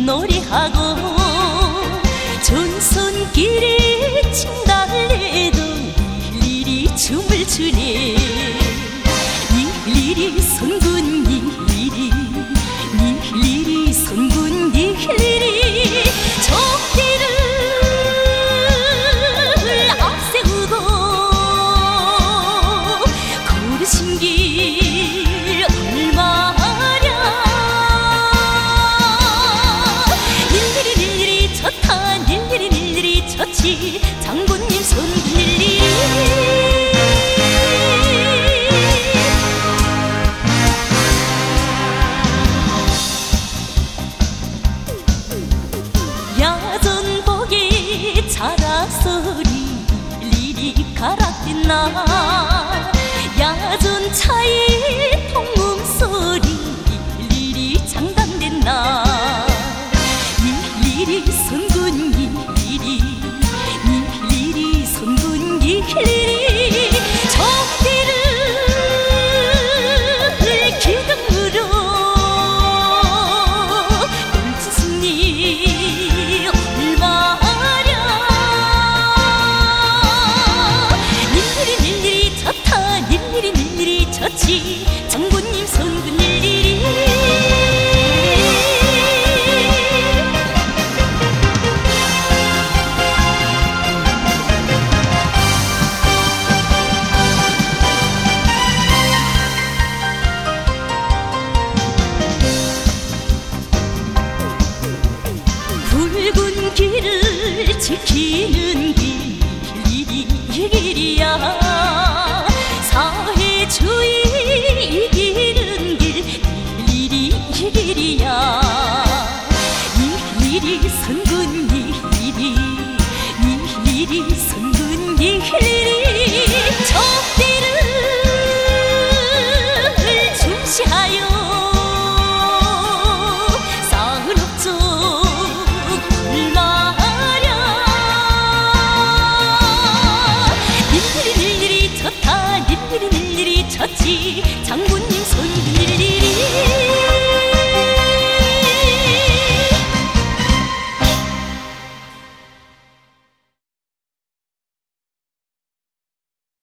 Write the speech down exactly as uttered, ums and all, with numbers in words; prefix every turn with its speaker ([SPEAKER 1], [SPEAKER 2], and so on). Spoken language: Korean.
[SPEAKER 1] 노래하고 전손길에 칭달래도 일일이 춤을 추네. 일일이 손군 일일이 일일이 손군 일일이 적기를 앞세우고 걸으신 길 얼마냐. 일일이 일일이 쳤다 일일이 일일이 쳤지 장군님 손 일일이. 야전복에 자라소리 일일이 가락된 날 야전차에 통음소리 일일이 장단된 날 일일이 손군 일일이 일일이 손군 일일이 적기를 기둥으로 꼴찌승리 얼마냐. 일일이 일일이 쳤다 일일이 일일이 쳤지 장군님 손군 일일이. 붉은 길을 지키는 길 일일이 일일이야. 사회주의 이기는 길 일일이 일일이야. 일일이 선군 일일이 일일이 선군 일일이 적기를 중시하여 쌓은 업적 일일이 일일이 쳤다 일일이 일일이 쳤지 장군님 손